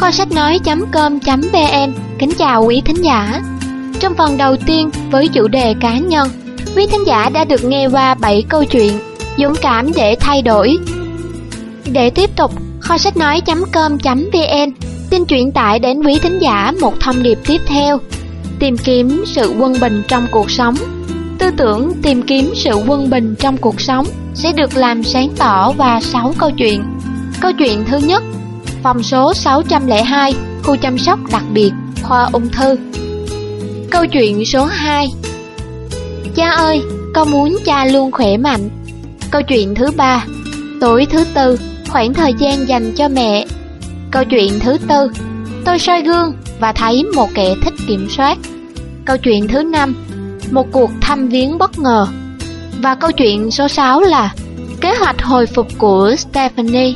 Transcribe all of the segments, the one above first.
Kho sách nói.com.vn kính chào quý thính giả. Trong phần đầu tiên với chủ đề cá nhân, quý thính giả đã được nghe qua 7 câu chuyện dũng cảm để thay đổi. Để tiếp tục, kho sách nói.com.vn xin chuyển tải đến quý thính giả một thông điệp tiếp theo: tìm kiếm sự quân bình trong cuộc sống. Tư tưởng tìm kiếm sự quân bình trong cuộc sống sẽ được làm sáng tỏ qua 6 câu chuyện. Câu chuyện thứ nhất, phòng số 602, khu chăm sóc đặc biệt, khoa ung thư. Câu chuyện số 2, cha ơi, con muốn cha luôn khỏe mạnh. Câu chuyện thứ 3, tối thứ tư, khoảng thời gian dành cho mẹ. Câu chuyện thứ 4, tôi soi gương và thấy một kẻ thích kiểm soát. Câu chuyện thứ 5, một cuộc thăm viếng bất ngờ. Và câu chuyện số 6 là kế hoạch hồi phục của Stephanie.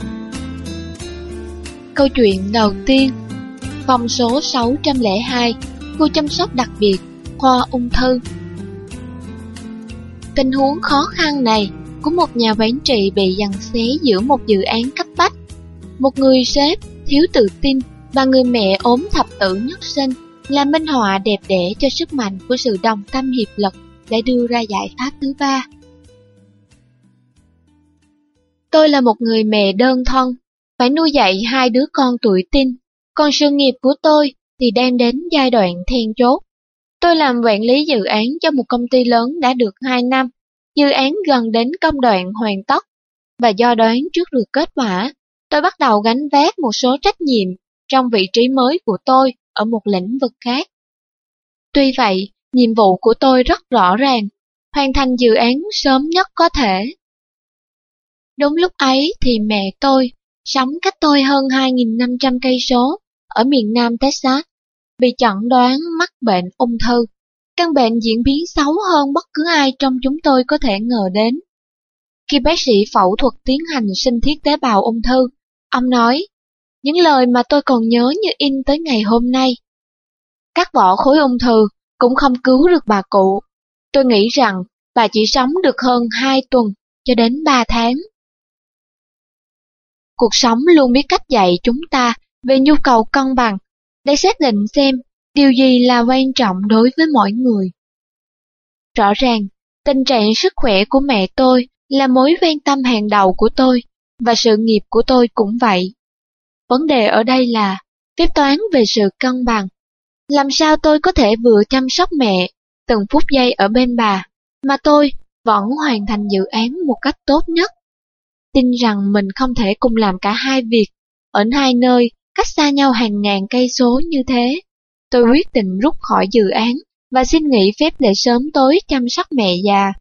Câu chuyện đầu tiên, phòng số 602, khu chăm sóc đặc biệt, khoa ung thư. Tình huống khó khăn này của một nhà quản trị bị giằng xé giữa một dự án cấp bách, một người sếp thiếu tự tin và người mẹ ốm thập tử nhất sinh là minh họa đẹp đẽ cho sức mạnh của sự đồng tâm hiệp lực để đưa ra giải pháp thứ 3. Tôi là một người mẹ đơn thân, phải nuôi dạy 2 đứa con tuổi teen, còn sự nghiệp của tôi thì đang đến giai đoạn then chốt. Tôi làm quản lý dự án cho một công ty lớn đã được 2 năm, dự án gần đến công đoạn hoàn tất, và do đoán trước được kết quả, tôi bắt đầu gánh vác một số trách nhiệm trong vị trí mới của tôi ở một lĩnh vực khác. Tuy vậy, nhiệm vụ của tôi rất rõ ràng, hoàn thành dự án sớm nhất có thể. Đúng lúc ấy thì mẹ tôi, sống cách tôi hơn 2.500 cây số ở miền Nam Texas, bị chẩn đoán mắc bệnh ung thư. Căn bệnh diễn biến xấu hơn bất cứ ai trong chúng tôi có thể ngờ đến. Khi bác sĩ phẫu thuật tiến hành sinh thiết tế bào ung thư, ông nói những lời mà tôi còn nhớ như in tới ngày hôm nay: cắt bỏ khối ung thư cũng không cứu được bà cụ. Tôi nghĩ rằng bà chỉ sống được hơn 2 tuần cho đến 3 tháng. Cuộc sống luôn biết cách dạy chúng ta về nhu cầu cân bằng để xác định xem điều gì là quan trọng đối với mỗi người. Rõ ràng, tình trạng sức khỏe của mẹ tôi là mối quan tâm hàng đầu của tôi, và sự nghiệp của tôi cũng vậy. Vấn đề ở đây là phép toán về sự cân bằng. Làm sao tôi có thể vừa chăm sóc mẹ từng phút giây ở bên bà, mà tôi vẫn hoàn thành dự án một cách tốt nhất? Tin rằng mình không thể cùng làm cả hai việc ở 2 nơi cách xa nhau hàng ngàn cây số như thế. Tôi quyết định rút khỏi dự án và xin nghỉ phép để sớm tối chăm sóc mẹ già.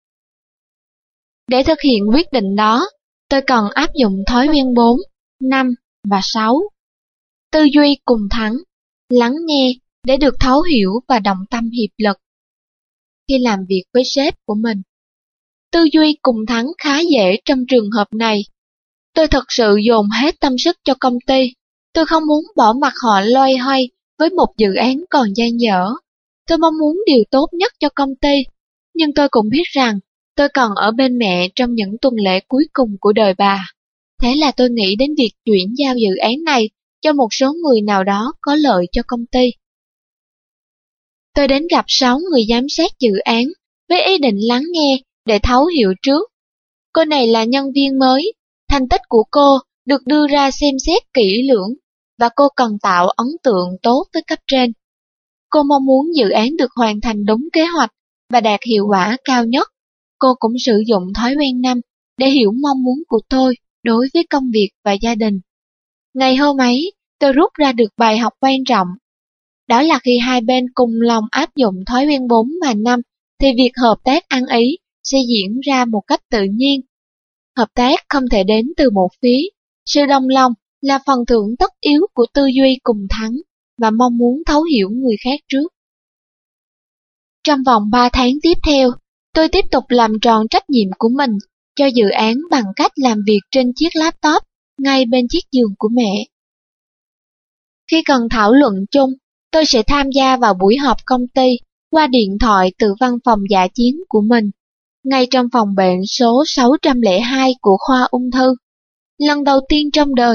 Để thực hiện quyết định đó, tôi cần áp dụng thói quen 4, 5 và 6. Tư duy cùng thắng, lắng nghe để được thấu hiểu và đồng tâm hiệp lực. Khi làm việc với sếp của mình, tư duy cùng thắng khá dễ trong trường hợp này. Tôi thật sự dồn hết tâm sức cho công ty. Tôi không muốn bỏ mặc họ loay hoay với một dự án còn dang dở. Tôi mong muốn điều tốt nhất cho công ty, nhưng tôi cũng biết rằng tôi cần ở bên mẹ trong những tuần lễ cuối cùng của đời bà. Thế là tôi nghĩ đến việc chuyển giao dự án này cho một số người nào đó có lợi cho công ty. Tôi đến gặp 6 người giám sát dự án với ý định lắng nghe để thấu hiểu trước. Cô này là nhân viên mới, thành tích của cô được đưa ra xem xét kỹ lưỡng, và cô cần tạo ấn tượng tốt với cấp trên. Cô mong muốn dự án được hoàn thành đúng kế hoạch và đạt hiệu quả cao nhất. Cô cũng sử dụng thói quen 5 để hiểu mong muốn của tôi đối với công việc và gia đình. Ngày hôm ấy, tôi rút ra được bài học quan trọng. Đó là khi hai bên cùng lòng áp dụng thói quen 4 và 5, thì việc hợp tác ăn ý sẽ diễn ra một cách tự nhiên. Hợp tác không thể đến từ một phía. Sự đồng lòng là phần thưởng tất yếu của tư duy cùng thắng và mong muốn thấu hiểu người khác trước. Trong vòng 3 tháng tiếp theo, tôi tiếp tục làm tròn trách nhiệm của mình cho dự án bằng cách làm việc trên chiếc laptop ngay bên chiếc giường của mẹ. Khi cần thảo luận chung, tôi sẽ tham gia vào buổi họp công ty qua điện thoại từ văn phòng dã chiến của mình, ngay trong phòng bệnh số 602 của khoa ung thư. Lần đầu tiên trong đời,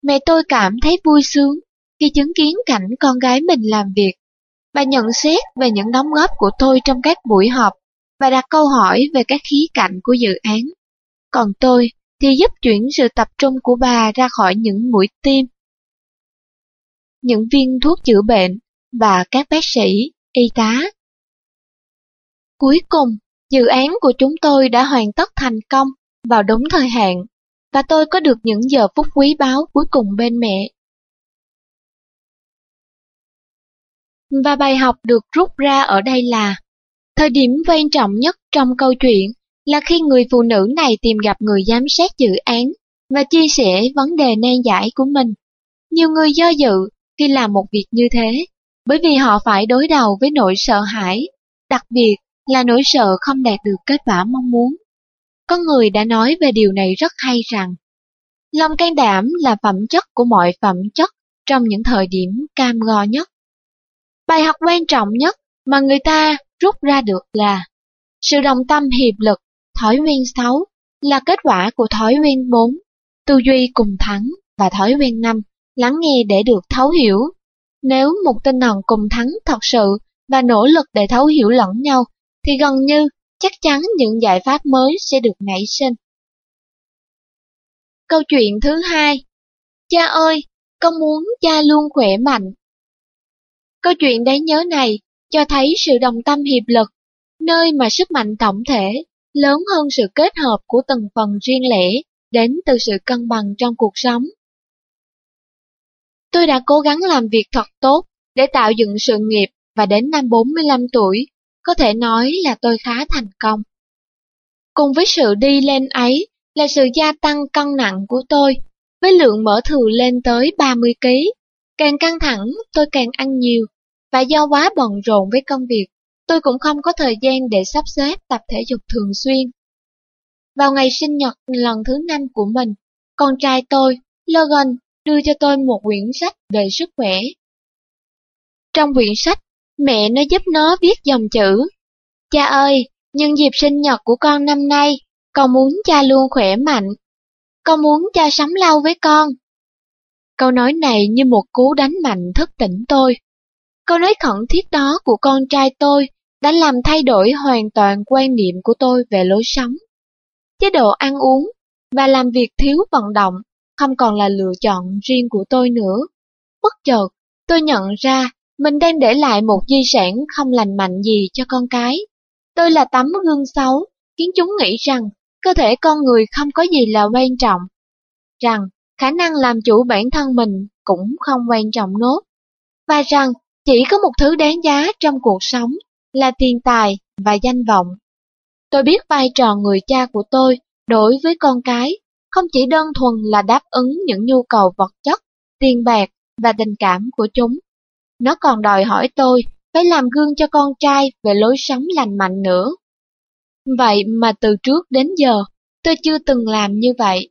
Mẹ tôi cảm thấy vui sướng khi chứng kiến cảnh con gái mình làm việc. Bà nhận xét về những đóng góp của tôi trong các buổi họp và đặt câu hỏi về các khía cạnh của dự án. Còn tôi thì giúp chuyển sự tập trung của bà ra khỏi những mũi tiêm, những viên thuốc chữa bệnh và các bác sĩ, y tá. Cuối cùng, dự án của chúng tôi đã hoàn tất thành công vào đúng thời hạn, và tôi có được những giờ phút quý báu cuối cùng bên mẹ. Và bài học được rút ra ở đây là, thời điểm quan trọng nhất trong câu chuyện là khi người phụ nữ này tìm gặp người giám sát dự án và chia sẻ vấn đề nan giải của mình. Nhiều người do dự khi làm một việc như thế, bởi vì họ phải đối đầu với nỗi sợ hãi, đặc biệt là nỗi sợ không đạt được kết quả mong muốn. Có người đã nói về điều này rất hay rằng, lòng can đảm là phẩm chất của mọi phẩm chất trong những thời điểm cam go nhất. Bài học quan trọng nhất mà người ta rút ra được là, sự đồng tâm hiệp lực, thói quen 6 là kết quả của thói quen 4, tư duy cùng thắng, và thói quen 5, lắng nghe để được thấu hiểu. Nếu một tinh thần cùng thắng thật sự và nỗ lực để thấu hiểu lẫn nhau, thì gần như chắc chắn những giải pháp mới sẽ được nảy sinh. Câu chuyện thứ hai. Cha ơi, con muốn cha luôn khỏe mạnh. Câu chuyện đáng nhớ này cho thấy sự đồng tâm hiệp lực, nơi mà sức mạnh tổng thể lớn hơn sự kết hợp của từng phần riêng lẻ, đến từ sự cân bằng trong cuộc sống. Tôi đã cố gắng làm việc thật tốt để tạo dựng sự nghiệp, và đến năm 45 tuổi, có thể nói là tôi khá thành công. Cùng với sự đi lên ấy là sự gia tăng cân nặng của tôi, với lượng mỡ thừa lên tới 30 kg. Càng căng thẳng, tôi càng ăn nhiều, và do quá bận rộn với công việc, tôi cũng không có thời gian để sắp xếp tập thể dục thường xuyên. Vào ngày sinh nhật lần thứ 5 của mình, con trai tôi, Logan, đưa cho tôi một quyển sách về sức khỏe. Trong quyển sách, mẹ nó giúp nó viết dòng chữ: Cha ơi, nhân dịp sinh nhật của con năm nay, con muốn cha luôn khỏe mạnh. Con muốn cha sống lâu với con. Câu nói này như một cú đánh mạnh thức tỉnh tôi. Câu nói khẩn thiết đó của con trai tôi đã làm thay đổi hoàn toàn quan niệm của tôi về lối sống. Chế độ ăn uống và làm việc thiếu vận động không còn là lựa chọn riêng của tôi nữa. Bất chợt, tôi nhận ra mình đang để lại một di sản không lành mạnh gì cho con cái. Tôi là tấm gương xấu, khiến chúng nghĩ rằng cơ thể con người không có gì là quan trọng, rằng khả năng làm chủ bản thân mình cũng không quan trọng nốt, và rằng chỉ có một thứ đáng giá trong cuộc sống là tiền tài và danh vọng. Tôi biết vai trò người cha của tôi đối với con cái không chỉ đơn thuần là đáp ứng những nhu cầu vật chất, tiền bạc và tình cảm của chúng. Nó còn đòi hỏi tôi phải làm gương cho con trai về lối sống lành mạnh nữa. Vậy mà từ trước đến giờ, tôi chưa từng làm như vậy.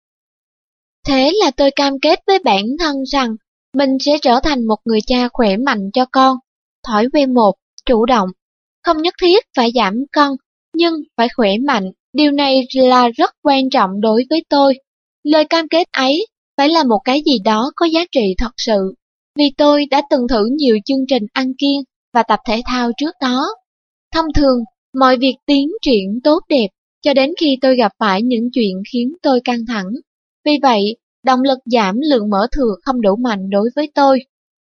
Thế là tôi cam kết với bản thân rằng mình sẽ trở thành một người cha khỏe mạnh cho con. Thói quen 1, chủ động. Không nhất thiết phải giảm cân, nhưng phải khỏe mạnh. Điều này là rất quan trọng đối với tôi. Lời cam kết ấy phải là một cái gì đó có giá trị thật sự, vì tôi đã từng thử nhiều chương trình ăn kiêng và tập thể thao trước đó. Thông thường, mọi việc tiến triển tốt đẹp cho đến khi tôi gặp phải những chuyện khiến tôi căng thẳng. Vì vậy, động lực giảm lượng mỡ thừa không đủ mạnh đối với tôi.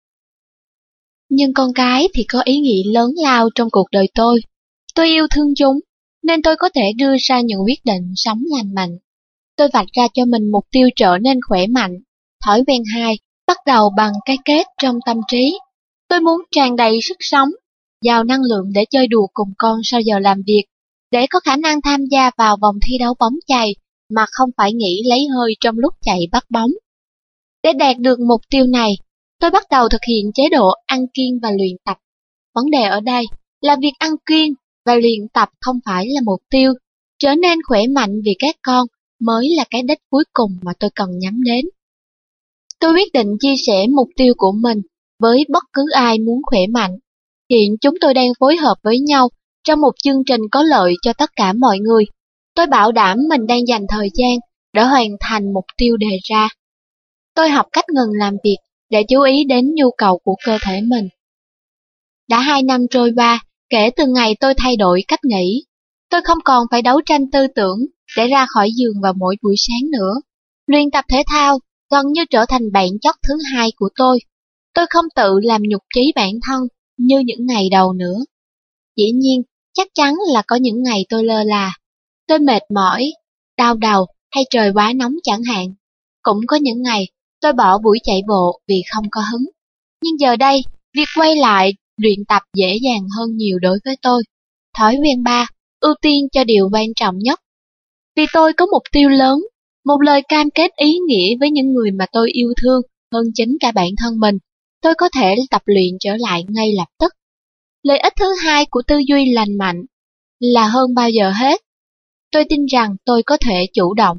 Nhưng con cái thì có ý nghĩa lớn lao trong cuộc đời tôi. Tôi yêu thương chúng, nên tôi có thể đưa ra những quyết định sống lành mạnh. Tôi vạch ra cho mình mục tiêu trở nên khỏe mạnh. Thói quen 2, bắt đầu bằng cái kết trong tâm trí. Tôi muốn tràn đầy sức sống, giàu năng lượng để chơi đùa cùng con sau giờ làm việc, để có khả năng tham gia vào vòng thi đấu bóng chày mà không phải nghĩ lấy hơi trong lúc chạy bắt bóng. Để đạt được mục tiêu này, tôi bắt đầu thực hiện chế độ ăn kiêng và luyện tập. Vấn đề ở đây là việc ăn kiêng và luyện tập không phải là mục tiêu. Trở nên khỏe mạnh vì các con mới là cái đích cuối cùng mà tôi cần nhắm đến. Tôi quyết định chia sẻ mục tiêu của mình với bất cứ ai muốn khỏe mạnh. Hiện chúng tôi đang phối hợp với nhau trong một chương trình có lợi cho tất cả mọi người. Tôi bảo đảm mình đang dành thời gian để hoàn thành mục tiêu đề ra. Tôi học cách ngừng làm việc để chú ý đến nhu cầu của cơ thể mình. Đã 2 năm trôi qua, kể từ ngày tôi thay đổi cách nghĩ. Tôi không còn phải đấu tranh tư tưởng để ra khỏi giường vào mỗi buổi sáng nữa. Luyện tập thể thao gần như trở thành bản chất thứ hai của tôi. Tôi không tự làm nhục chí bản thân như những ngày đầu nữa. Dĩ nhiên, chắc chắn là có những ngày tôi lơ là. Tôi mệt mỏi, đau đầu hay trời quá nóng chẳng hạn. Cũng có những ngày tôi bỏ buổi chạy bộ vì không có hứng. Nhưng giờ đây, việc quay lại luyện tập dễ dàng hơn nhiều đối với tôi. Thói quen 3, ưu tiên cho điều quan trọng nhất. Vì tôi có mục tiêu lớn, một lời cam kết ý nghĩa với những người mà tôi yêu thương hơn chính cả bản thân mình, tôi có thể tập luyện trở lại ngay lập tức. Lợi ích thứ hai của tư duy lành mạnh là hơn bao giờ hết, tôi tin rằng tôi có thể chủ động.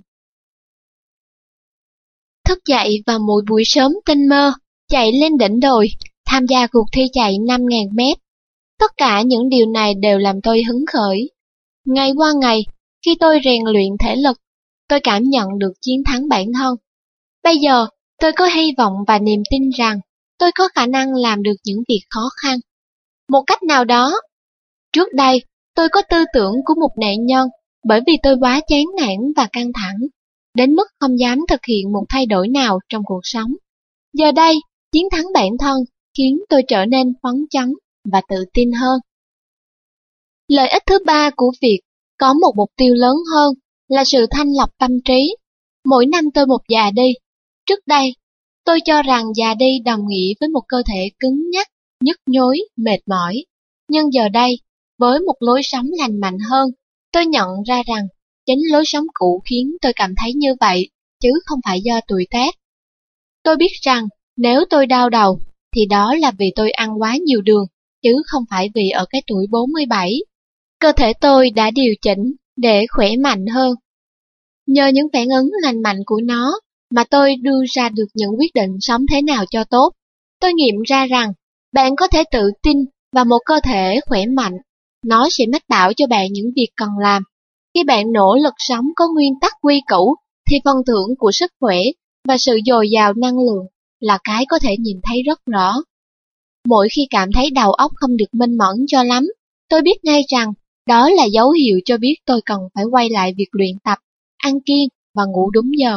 Thức dậy vào mỗi buổi sớm tinh mơ, chạy lên đỉnh đồi, tham gia cuộc thi chạy 5.000 mét. Tất cả những điều này đều làm tôi hứng khởi. Ngày qua ngày, khi tôi rèn luyện thể lực, tôi cảm nhận được chiến thắng bản thân. Bây giờ, tôi có hy vọng và niềm tin rằng tôi có khả năng làm được những việc khó khăn. Một cách nào đó, trước đây, tôi có tư tưởng của một nạn nhân bởi vì tôi quá chán nản và căng thẳng, đến mức không dám thực hiện một thay đổi nào trong cuộc sống. Giờ đây, chiến thắng bản thân khiến tôi trở nên phấn chấn và tự tin hơn. Lợi ích thứ ba của việc có một mục tiêu lớn hơn là sự thanh lọc tâm trí. Mỗi năm tôi một già đi. Trước đây, tôi cho rằng già đi đồng nghĩa với một cơ thể cứng nhắc, nhức nhối, mệt mỏi. Nhưng giờ đây, với một lối sống lành mạnh hơn, tôi nhận ra rằng chính lối sống cũ khiến tôi cảm thấy như vậy, chứ không phải do tuổi tác. Tôi biết rằng nếu tôi đau đầu, thì đó là vì tôi ăn quá nhiều đường, chứ không phải vì ở cái tuổi 47. Cơ thể tôi đã điều chỉnh để khỏe mạnh hơn. Nhờ những phản ứng lành mạnh của nó mà tôi đưa ra được những quyết định sống thế nào cho tốt. Tôi nghiệm ra rằng bạn có thể tự tin vào một cơ thể khỏe mạnh. Nó sẽ mách bảo cho bạn những việc cần làm. Khi bạn nỗ lực sống có nguyên tắc quy củ, thì phần thưởng của sức khỏe và sự dồi dào năng lượng là cái có thể nhìn thấy rất rõ. Mỗi khi cảm thấy đầu óc không được minh mẫn cho lắm, tôi biết ngay rằng đó là dấu hiệu cho biết tôi cần phải quay lại việc luyện tập, ăn kiêng và ngủ đúng giờ.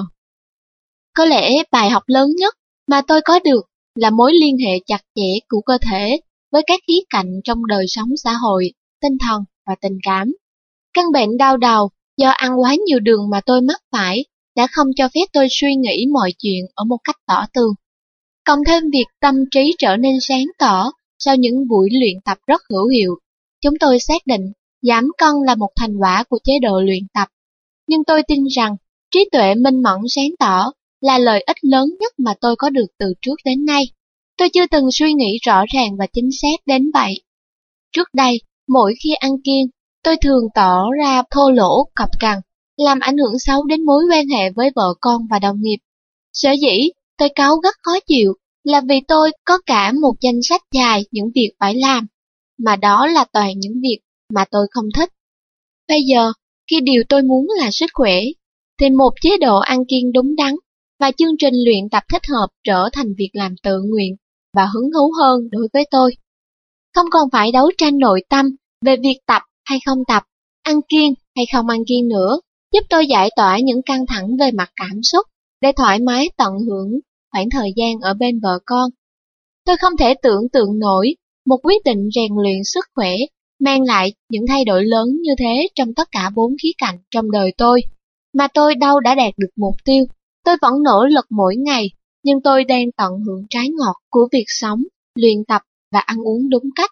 Có lẽ bài học lớn nhất mà tôi có được là mối liên hệ chặt chẽ của cơ thể với các khía cạnh trong đời sống xã hội, tinh thần và tình cảm. Căn bệnh đau đầu do ăn quá nhiều đường mà tôi mắc phải đã không cho phép tôi suy nghĩ mọi chuyện ở một cách tỏ tường. Cộng thêm việc tâm trí trở nên sáng tỏ sau những buổi luyện tập rất hữu hiệu, chúng tôi xác định giảm cân là một thành quả của chế độ luyện tập. Nhưng tôi tin rằng trí tuệ minh mẫn sáng tỏ là lợi ích lớn nhất mà tôi có được từ trước đến nay. Tôi chưa từng suy nghĩ rõ ràng và chính xác đến vậy. Trước đây, mỗi khi ăn kiêng, tôi thường tỏ ra thô lỗ, cọc cằn, làm ảnh hưởng xấu đến mối quan hệ với vợ con và đồng nghiệp. Sở dĩ tôi cáu gắt khó chịu là vì tôi có cả một danh sách dài những việc phải làm, mà đó là toàn những việc mà tôi không thích. Bây giờ, khi điều tôi muốn là sức khỏe, thì một chế độ ăn kiêng đúng đắn và chương trình luyện tập thích hợp trở thành việc làm tự nguyện và hứng thú hơn đối với tôi. Không còn phải đấu tranh nội tâm về việc tập hay không tập, ăn kiêng hay không ăn kiêng nữa, giúp tôi giải tỏa những căng thẳng về mặt cảm xúc để thoải mái tận hưởng khoảng thời gian ở bên vợ con. Tôi không thể tưởng tượng nổi một quyết định rèn luyện sức khỏe mang lại những thay đổi lớn như thế trong tất cả 4 khía cạnh trong đời tôi, mà tôi đâu đã đạt được mục tiêu. Tôi vẫn nỗ lực mỗi ngày, nhưng tôi đang tận hưởng trái ngọt của việc sống, luyện tập và ăn uống đúng cách.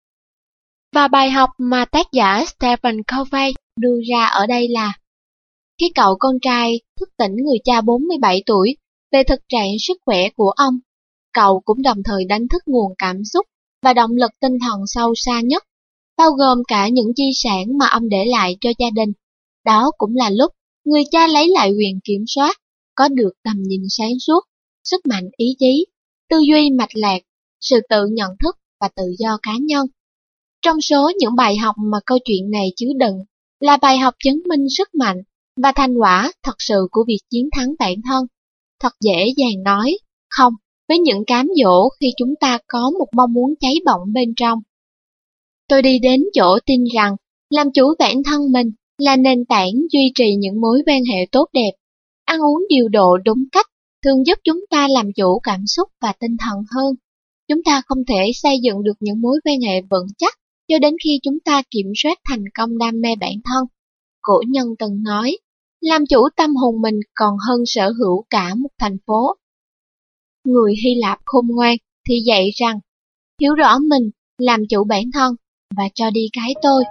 Và bài học mà tác giả Stephen Covey đưa ra ở đây là: khi cậu con trai thức tỉnh người cha 47 tuổi về thực trạng sức khỏe của ông, cậu cũng đồng thời đánh thức nguồn cảm xúc và động lực tinh thần sâu xa nhất, bao gồm cả những di sản mà ông để lại cho gia đình. Đó cũng là lúc người cha lấy lại quyền kiểm soát, có được tầm nhìn sáng suốt, sức mạnh ý chí, tư duy mạch lạc, sự tự nhận thức và tự do cá nhân. Trong số những bài học mà câu chuyện này chứa đựng là bài học chứng minh sức mạnh và thành quả thật sự của việc chiến thắng bản thân. thật dễ dàng nói không với những cám dỗ khi chúng ta có một mong muốn cháy bỏng bên trong. Tôi đi đến chỗ tin rằng làm chủ bản thân mình là nền tảng duy trì những mối quan hệ tốt đẹp. Ăn uống điều độ đúng cách thường giúp chúng ta làm chủ cảm xúc và tinh thần hơn. Chúng ta không thể xây dựng được những mối quan hệ vững chắc cho đến khi chúng ta kiểm soát thành công đam mê bản thân. Cổ nhân từng nói, làm chủ tâm hồn mình còn hơn sở hữu cả một thành phố. Người Hy Lạp khôn ngoan thì dạy rằng, hiểu rõ mình, làm chủ bản thân và cho đi cái tôi.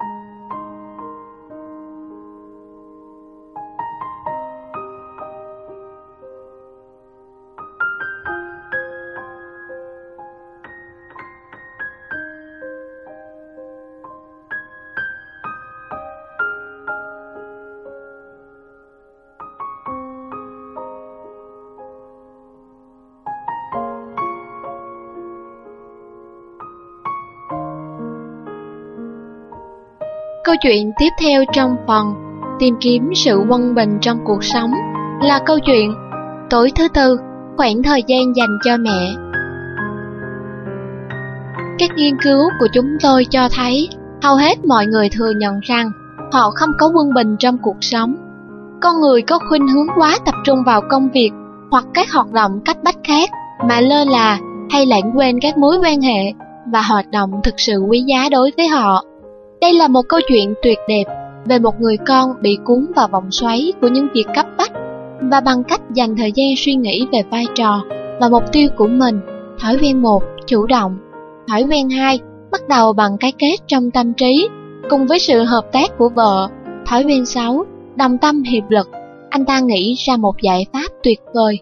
Câu chuyện tiếp theo trong phần tìm kiếm sự quân bình trong cuộc sống là câu chuyện tối thứ tư, khoảng thời gian dành cho mẹ. Các nghiên cứu của chúng tôi cho thấy hầu hết mọi người thừa nhận rằng họ không có quân bình trong cuộc sống. Con người có khuynh hướng quá tập trung vào công việc hoặc các hoạt động cấp bách khác mà lơ là hay lãng quên các mối quan hệ và hoạt động thực sự quý giá đối với họ. Đây là một câu chuyện tuyệt đẹp về một người con bị cuốn vào vòng xoáy của những việc cấp bách và bằng cách dành thời gian suy nghĩ về vai trò và mục tiêu của mình. Thói quen 1, chủ động. Thói quen 2, bắt đầu bằng cái kết trong tâm trí, cùng với sự hợp tác của vợ. Thói quen 6, đồng tâm hiệp lực. Anh ta nghĩ ra một giải pháp tuyệt vời.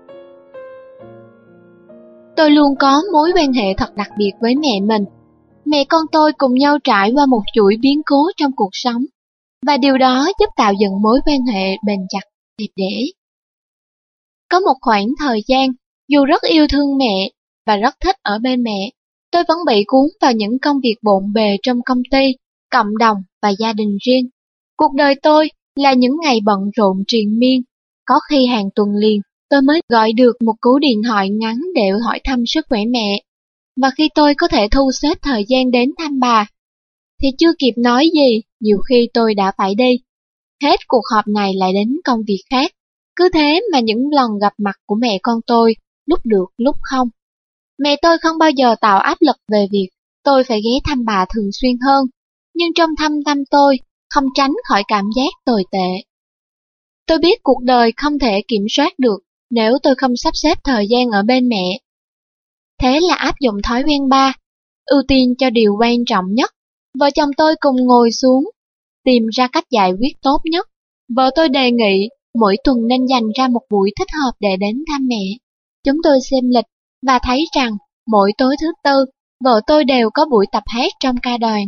Tôi luôn có mối quan hệ thật đặc biệt với mẹ mình. Mẹ con tôi cùng nhau trải qua một chuỗi biến cố trong cuộc sống, và điều đó giúp tạo dựng mối quan hệ bền chặt, đẹp đẽ. Có một khoảng thời gian, dù rất yêu thương mẹ và rất thích ở bên mẹ, tôi vẫn bị cuốn vào những công việc bộn bề trong công ty, cộng đồng và gia đình riêng. Cuộc đời tôi là những ngày bận rộn triền miên. Có khi hàng tuần liền, tôi mới gọi được một cú điện thoại ngắn để hỏi thăm sức khỏe mẹ. Và khi tôi có thể thu xếp thời gian đến thăm bà, thì chưa kịp nói gì, nhiều khi tôi đã phải đi. Hết cuộc họp này lại đến công việc khác. Cứ thế mà những lần gặp mặt của mẹ con tôi, lúc được lúc không. Mẹ tôi không bao giờ tạo áp lực về việc tôi phải ghé thăm bà thường xuyên hơn, nhưng trong thâm tâm tôi không tránh khỏi cảm giác tồi tệ. Tôi biết cuộc đời không thể kiểm soát được nếu tôi không sắp xếp thời gian ở bên mẹ. Thế là áp dụng thói quen 3, ưu tiên cho điều quan trọng nhất. Vợ chồng tôi cùng ngồi xuống, tìm ra cách giải quyết tốt nhất. Vợ tôi đề nghị mỗi tuần nên dành ra một buổi thích hợp để đến thăm mẹ. Chúng tôi xem lịch và thấy rằng mỗi tối thứ tư, vợ tôi đều có buổi tập hát trong ca đoàn.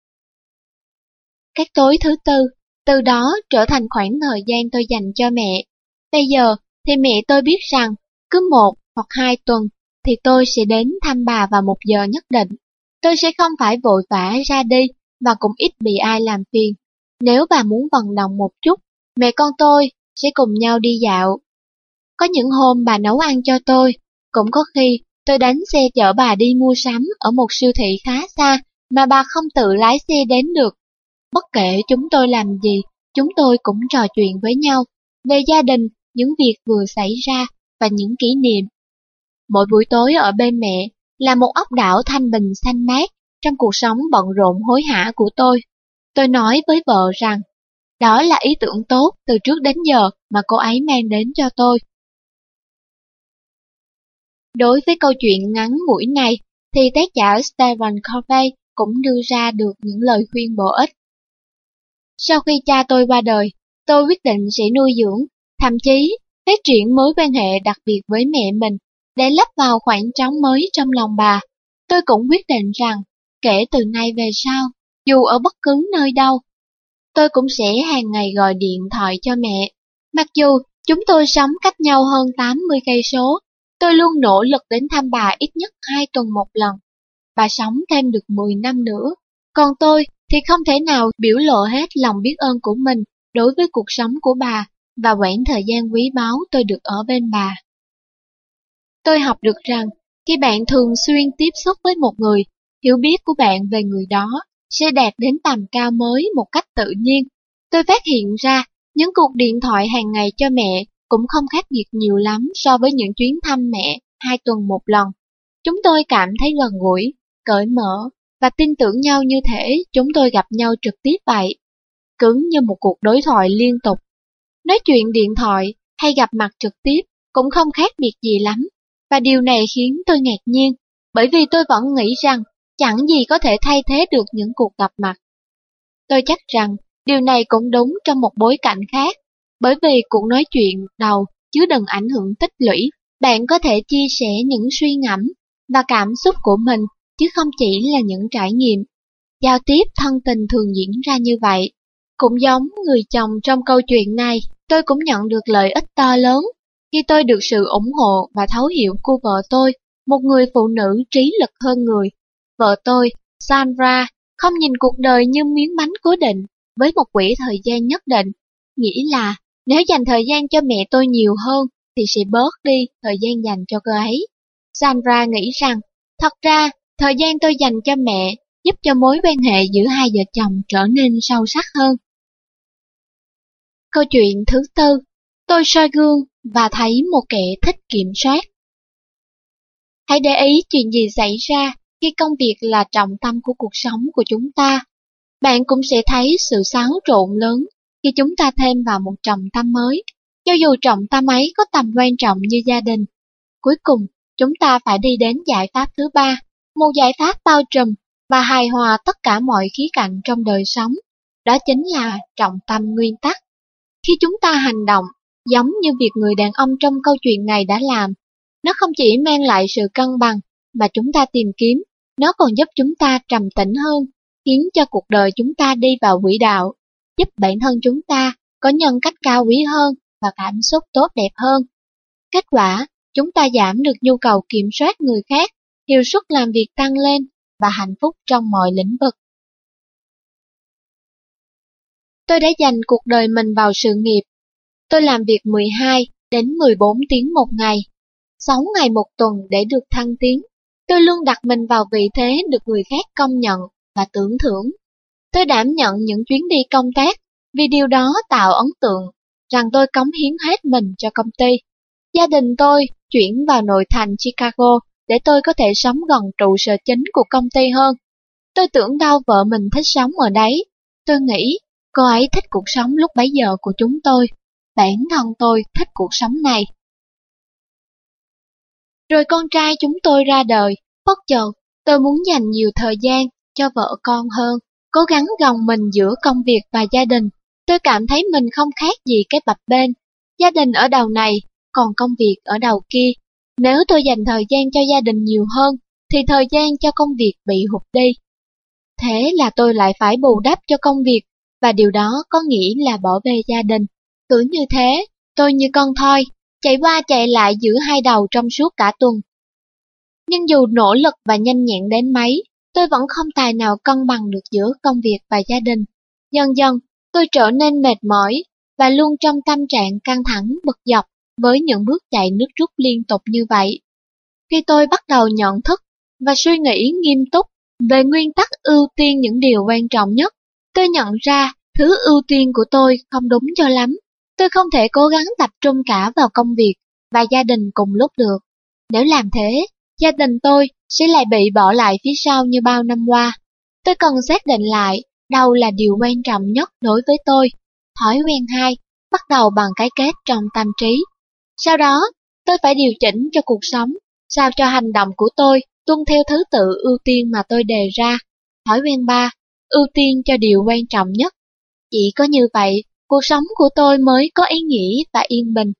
Các tối thứ tư, từ đó trở thành khoảng thời gian tôi dành cho mẹ. Bây giờ thì mẹ tôi biết rằng cứ 1 hoặc 2 tuần thì tôi sẽ đến thăm bà vào một giờ nhất định. Tôi sẽ không phải vội vã ra đi và cũng ít bị ai làm phiền. Nếu bà muốn vận động một chút, mẹ con tôi sẽ cùng nhau đi dạo. Có những hôm bà nấu ăn cho tôi, cũng có khi tôi đánh xe chở bà đi mua sắm ở một siêu thị khá xa mà bà không tự lái xe đến được. Bất kể chúng tôi làm gì, chúng tôi cũng trò chuyện với nhau về gia đình, những việc vừa xảy ra và những kỷ niệm. Mỗi buổi tối ở bên mẹ là một ốc đảo thanh bình xanh mát trong cuộc sống bận rộn hối hả của tôi. Tôi nói với vợ rằng, đó là ý tưởng tốt từ trước đến giờ mà cô ấy mang đến cho tôi. Đối với câu chuyện ngắn ngủi này, thì tác giả Stephen Covey cũng đưa ra được những lời khuyên bổ ích. Sau khi cha tôi qua đời, tôi quyết định sẽ nuôi dưỡng, thậm chí phát triển mối quan hệ đặc biệt với mẹ mình, để lấp vào khoảng trống mới trong lòng bà. Tôi cũng quyết định rằng, kể từ nay về sau, dù ở bất cứ nơi đâu, tôi cũng sẽ hàng ngày gọi điện thoại cho mẹ. Mặc dù chúng tôi sống cách nhau hơn 80 cây số, tôi luôn nỗ lực đến thăm bà ít nhất 2 tuần một lần. Bà sống thêm được 10 năm nữa, còn tôi thì không thể nào biểu lộ hết lòng biết ơn của mình đối với cuộc sống của bà và quãng thời gian quý báu tôi được ở bên bà. Tôi học được rằng, khi bạn thường xuyên tiếp xúc với một người, hiểu biết của bạn về người đó sẽ đạt đến tầm cao mới một cách tự nhiên. Tôi phát hiện ra, những cuộc điện thoại hàng ngày cho mẹ cũng không khác biệt nhiều lắm so với những chuyến thăm mẹ 2 tuần một lần. Chúng tôi cảm thấy gần gũi, cởi mở và tin tưởng nhau như thể chúng tôi gặp nhau trực tiếp vậy. Cứ như một cuộc đối thoại liên tục. Nói chuyện điện thoại hay gặp mặt trực tiếp cũng không khác biệt gì lắm, và điều này khiến tôi ngạc nhiên, bởi vì tôi vẫn nghĩ rằng chẳng gì có thể thay thế được những cuộc gặp mặt. Tôi chắc rằng điều này cũng đúng trong một bối cảnh khác, bởi vì cuộc nói chuyện đầu chứa đựng ảnh hưởng tích lũy, bạn có thể chia sẻ những suy ngẫm và cảm xúc của mình, chứ không chỉ là những trải nghiệm. Giao tiếp thân tình thường diễn ra như vậy. Cũng giống người chồng trong câu chuyện này, tôi cũng nhận được lợi ích to lớn khi tôi được sự ủng hộ và thấu hiểu của vợ tôi, một người phụ nữ trí lực hơn người. Vợ tôi, Sandra, không nhìn cuộc đời như miếng bánh cố định với một quỹ thời gian nhất định. Nghĩ là nếu dành thời gian cho mẹ tôi nhiều hơn thì sẽ bớt đi thời gian dành cho cô ấy. Sandra nghĩ rằng, thật ra, thời gian tôi dành cho mẹ giúp cho mối quan hệ giữa hai vợ chồng trở nên sâu sắc hơn. Câu chuyện thứ tư, tôi soi gương và thấy một kẻ thích kiểm soát. Hãy để ý chuyện gì xảy ra khi công việc là trọng tâm của cuộc sống của chúng ta. Bạn cũng sẽ thấy sự xáo trộn lớn khi chúng ta thêm vào một trọng tâm mới, cho dù trọng tâm ấy có tầm quan trọng như gia đình. Cuối cùng, chúng ta phải đi đến giải pháp thứ ba, một giải pháp bao trùm và hài hòa tất cả mọi khía cạnh trong đời sống. Đó chính là trọng tâm nguyên tắc. Khi chúng ta hành động, giống như việc người đàn ông trong câu chuyện này đã làm, nó không chỉ mang lại sự cân bằng mà chúng ta tìm kiếm, nó còn giúp chúng ta trầm tĩnh hơn, khiến cho cuộc đời chúng ta đi vào quỹ đạo, giúp bản thân chúng ta có nhân cách cao quý hơn và cảm xúc tốt đẹp hơn. Kết quả, chúng ta giảm được nhu cầu kiểm soát người khác, hiệu suất làm việc tăng lên và hạnh phúc trong mọi lĩnh vực. Tôi đã dành cuộc đời mình vào sự nghiệp. Tôi làm việc 12 đến 14 tiếng một ngày, 6 ngày một tuần để được thăng tiến. Tôi luôn đặt mình vào vị thế được người khác công nhận và tưởng thưởng. Tôi đảm nhận những chuyến đi công tác vì điều đó tạo ấn tượng rằng tôi cống hiến hết mình cho công ty. Gia đình tôi chuyển vào nội thành Chicago để tôi có thể sống gần trụ sở chính của công ty hơn. Tôi tưởng đâu vợ mình thích sống ở đấy. Tôi nghĩ cô ấy thích cuộc sống lúc bấy giờ của chúng tôi. Bản thân tôi thích cuộc sống này. Rồi con trai chúng tôi ra đời, bất chợt tôi muốn dành nhiều thời gian cho vợ con hơn, cố gắng gồng mình giữa công việc và gia đình. Tôi cảm thấy mình không khác gì cái bập bênh, gia đình ở đầu này, còn công việc ở đầu kia. Nếu tôi dành thời gian cho gia đình nhiều hơn, thì thời gian cho công việc bị hụt đi. Thế là tôi lại phải bù đắp cho công việc, và điều đó có nghĩa là bỏ bê gia đình. Cứ như thế, tôi như con thoi, chạy qua chạy lại giữa hai đầu trong suốt cả tuần. Nhưng dù nỗ lực và nhanh nhẹn đến mấy, tôi vẫn không tài nào cân bằng được giữa công việc và gia đình. Dần dần, tôi trở nên mệt mỏi và luôn trong tâm trạng căng thẳng bực dọc với những bước chạy nước rút liên tục như vậy. Khi tôi bắt đầu nhận thức và suy nghĩ nghiêm túc về nguyên tắc ưu tiên những điều quan trọng nhất, tôi nhận ra thứ ưu tiên của tôi không đúng cho lắm. Tôi không thể cố gắng tập trung cả vào công việc và gia đình cùng lúc được. Nếu làm thế, gia đình tôi sẽ lại bị bỏ lại phía sau như bao năm qua. Tôi cần xác định lại đâu là điều quan trọng nhất đối với tôi. Thói quen 2, bắt đầu bằng cái kết trong tâm trí. Sau đó, tôi phải điều chỉnh cho cuộc sống, sao cho hành động của tôi tuân theo thứ tự ưu tiên mà tôi đề ra. Thói quen 3, ưu tiên cho điều quan trọng nhất. Chỉ có như vậy, cuộc sống của tôi mới có ý nghĩa và yên bình.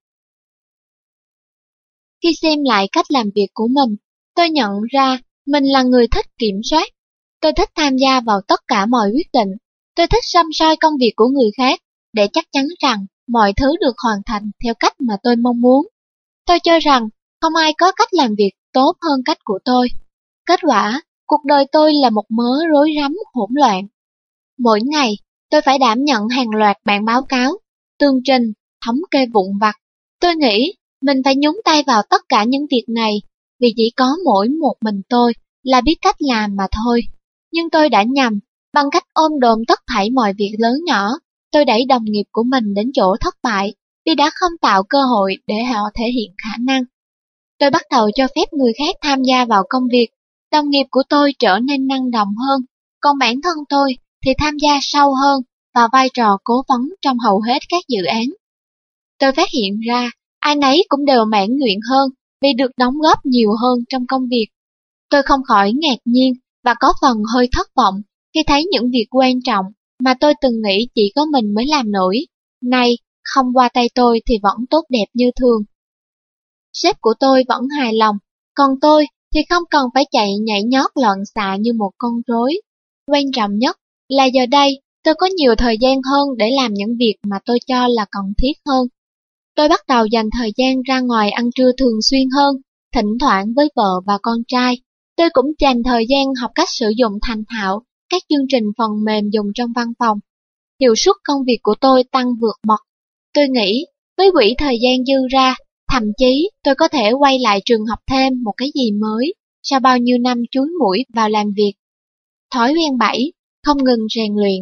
Khi xem lại cách làm việc của mình, tôi nhận ra mình là người thích kiểm soát. Tôi thích tham gia vào tất cả mọi quyết định. Tôi thích săm soi công việc của người khác để chắc chắn rằng mọi thứ được hoàn thành theo cách mà tôi mong muốn. Tôi cho rằng không ai có cách làm việc tốt hơn cách của tôi. Kết quả, cuộc đời tôi là một mớ rối rắm hỗn loạn. Mỗi ngày, tôi phải đảm nhận hàng loạt bản báo cáo, tường trình, thống kê vụn vặt. Tôi nghĩ mình phải nhúng tay vào tất cả những việc này, vì chỉ có mỗi một mình tôi là biết cách làm mà thôi. Nhưng tôi đã nhầm, bằng cách ôm đồm tất thảy mọi việc lớn nhỏ, tôi đẩy đồng nghiệp của mình đến chỗ thất bại, vì đã không tạo cơ hội để họ thể hiện khả năng. Tôi bắt đầu cho phép người khác tham gia vào công việc, đồng nghiệp của tôi trở nên năng động hơn, còn bản thân tôi thì tham gia sâu hơn vào vai trò cố vấn trong hầu hết các dự án. Tôi phát hiện ra, ai nấy cũng đều mãn nguyện hơn vì được đóng góp nhiều hơn trong công việc. Tôi không khỏi ngạc nhiên và có phần hơi thất vọng khi thấy những việc quan trọng mà tôi từng nghĩ chỉ có mình mới làm nổi, nay không qua tay tôi thì vẫn tốt đẹp như thường. Sếp của tôi vẫn hài lòng, còn tôi thì không cần phải chạy nhảy nhót loạn xạ như một con rối. Quan trọng nhất là giờ đây tôi có nhiều thời gian hơn để làm những việc mà tôi cho là cần thiết hơn. Tôi bắt đầu dành thời gian ra ngoài ăn trưa thường xuyên hơn, thỉnh thoảng với vợ và con trai. Tôi cũng dành thời gian học cách sử dụng thành thạo các chương trình phần mềm dùng trong văn phòng. Hiệu suất công việc của tôi tăng vượt bậc. Tôi nghĩ, với quỹ thời gian dư ra, thậm chí tôi có thể quay lại trường học thêm một cái gì mới sau bao nhiêu năm chúi mũi vào làm việc. Thói quen 7, không ngừng rèn luyện.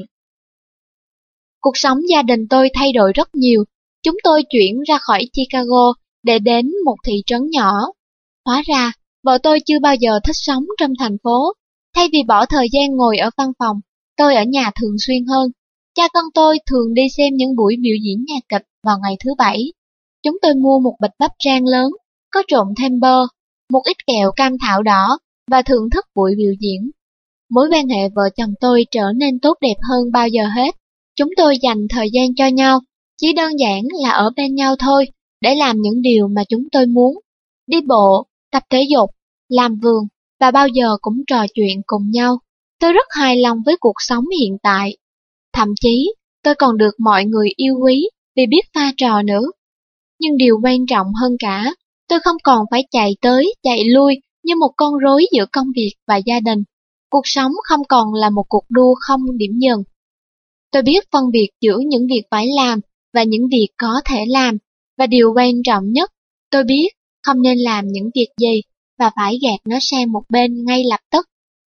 Cuộc sống gia đình tôi thay đổi rất nhiều. Chúng tôi chuyển ra khỏi Chicago để đến một thị trấn nhỏ. Hóa ra, vợ tôi chưa bao giờ thích sống trong thành phố. Thay vì bỏ thời gian ngồi ở văn phòng, tôi ở nhà thường xuyên hơn. Cha con tôi thường đi xem những buổi biểu diễn nhạc kịch vào ngày thứ Bảy. Chúng tôi mua một bịch bắp rang lớn, có trộn thêm bơ, một ít kẹo cam thảo đỏ và thưởng thức buổi biểu diễn. Mối quan hệ vợ chồng tôi trở nên tốt đẹp hơn bao giờ hết. Chúng tôi dành thời gian cho nhau, chỉ đơn giản là ở bên nhau thôi, để làm những điều mà chúng tôi muốn. Đi bộ, tập thể dục, làm vườn và bao giờ cũng trò chuyện cùng nhau. Tôi rất hài lòng với cuộc sống hiện tại. Thậm chí, tôi còn được mọi người yêu quý vì biết pha trò nữa. Nhưng điều quan trọng hơn cả, tôi không còn phải chạy tới, chạy lui như một con rối giữa công việc và gia đình. Cuộc sống không còn là một cuộc đua không điểm dừng. Tôi biết phân biệt giữa những việc phải làm và những việc có thể làm, và điều quan trọng nhất, tôi biết không nên làm những việc gì và phải gạt nó sang một bên ngay lập tức.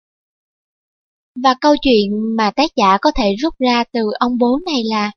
Và câu chuyện mà tác giả có thể rút ra từ ông bố này là: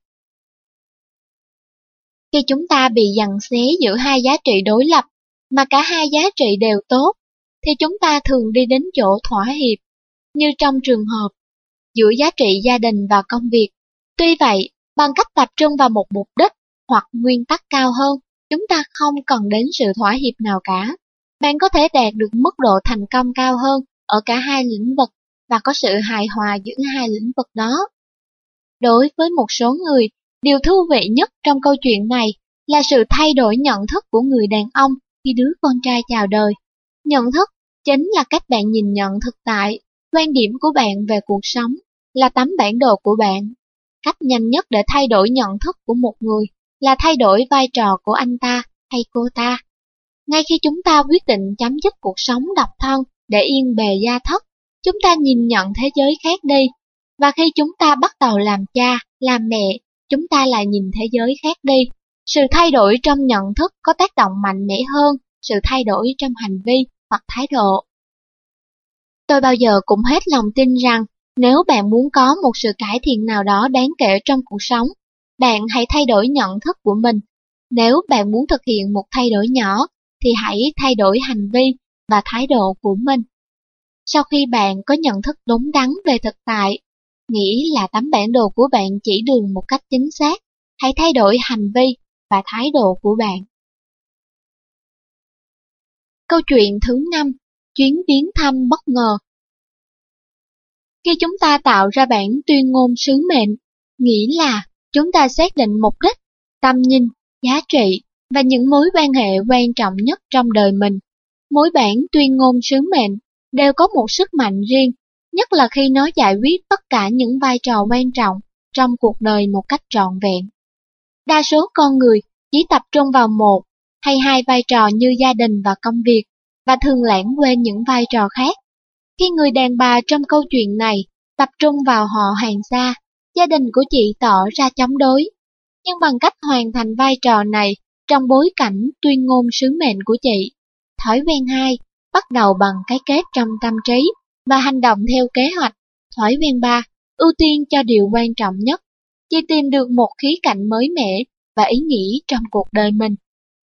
khi chúng ta bị giằng xé giữa hai giá trị đối lập, mà cả hai giá trị đều tốt, thì chúng ta thường đi đến chỗ thỏa hiệp, như trong trường hợp giữa giá trị gia đình và công việc. Tuy vậy, bằng cách tập trung vào một mục đích hoặc nguyên tắc cao hơn, chúng ta không cần đến sự thỏa hiệp nào cả. Bạn có thể đạt được mức độ thành công cao hơn ở cả hai lĩnh vực và có sự hài hòa giữa hai lĩnh vực đó. Đối với một số người, điều thú vị nhất trong câu chuyện này là sự thay đổi nhận thức của người đàn ông khi đứa con trai chào đời. Nhận thức chính là cách bạn nhìn nhận thực tại, quan điểm của bạn về cuộc sống, là tấm bản đồ của bạn. Cách nhanh nhất để thay đổi nhận thức của một người là thay đổi vai trò của anh ta hay cô ta. Ngay khi chúng ta quyết định chấm dứt cuộc sống độc thân để yên bề gia thất, chúng ta nhìn nhận thế giới khác đi. Và khi chúng ta bắt đầu làm cha, làm mẹ, chúng ta lại nhìn thế giới khác đi. Sự thay đổi trong nhận thức có tác động mạnh mẽ hơn sự thay đổi trong hành vi hoặc thái độ. Tôi bao giờ cũng hết lòng tin rằng nếu bạn muốn có một sự cải thiện nào đó đáng kể trong cuộc sống, bạn hãy thay đổi nhận thức của mình. Nếu bạn muốn thực hiện một thay đổi nhỏ, thì hãy thay đổi hành vi và thái độ của mình. Sau khi bạn có nhận thức đúng đắn về thực tại, nghĩ là tấm bản đồ của bạn chỉ đường một cách chính xác, hãy thay đổi hành vi và thái độ của bạn. Câu chuyện thứ 5, chuyến viếng thăm bất ngờ. Khi chúng ta tạo ra bản tuyên ngôn sứ mệnh, nghĩa là chúng ta xác định mục đích, tầm nhìn, giá trị và những mối quan hệ quan trọng nhất trong đời mình. Mỗi bản tuyên ngôn sứ mệnh đều có một sức mạnh riêng, nhất là khi nó giải quyết tất cả những vai trò quan trọng trong cuộc đời một cách trọn vẹn. Đa số con người chỉ tập trung vào một hay hai vai trò như gia đình và công việc, và thường lãng quên những vai trò khác. Khi người đàn bà trong câu chuyện này tập trung vào họ hàng xa, gia đình của chị tỏ ra chống đối. nhưng bằng cách hoàn thành vai trò này trong bối cảnh tuyên ngôn sứ mệnh của chị. Thói quen 2, bắt đầu bằng cái kết trong tâm trí và hành động theo kế hoạch. Thói quen 3, ưu tiên cho điều quan trọng nhất. Chị tìm được một khía cạnh mới mẻ và ý nghĩa trong cuộc đời mình.